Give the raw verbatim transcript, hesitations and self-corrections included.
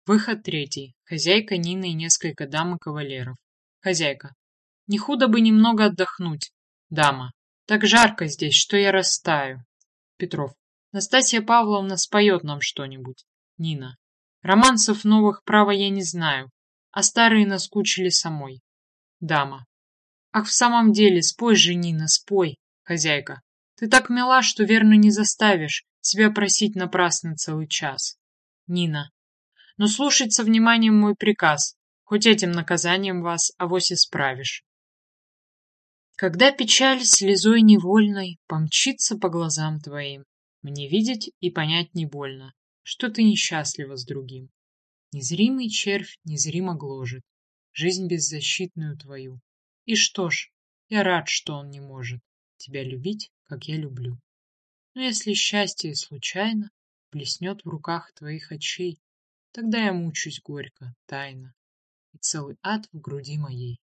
Выход третий. Хозяйка, Нина и несколько дам и кавалеров. Хозяйка. Не худо бы немного отдохнуть. Дама. Так жарко здесь, что я растаю. Петров. Настасья Павловна споет нам что-нибудь. Нина. Романсов новых, право, я не знаю, а старые наскучили самой. Дама. Ах, в самом деле, спой же, Нина, спой. Хозяйка. Ты так мила, что верно не заставишь себя просить напрасно целый час. Нина. Но слушать со вниманием мой приказ, хоть этим наказанием вас авось исправишь. Когда печаль слезой невольной помчится по глазам твоим, мне видеть и понять не больно, что ты несчастлива с другим. Незримый червь незримо гложет жизнь беззащитную твою. И что ж, я рад, что он не может тебя любить, как я люблю. Но если счастье случайно блеснет в руках твоих очей, тогда я мучусь горько, тайно, и целый ад в груди моей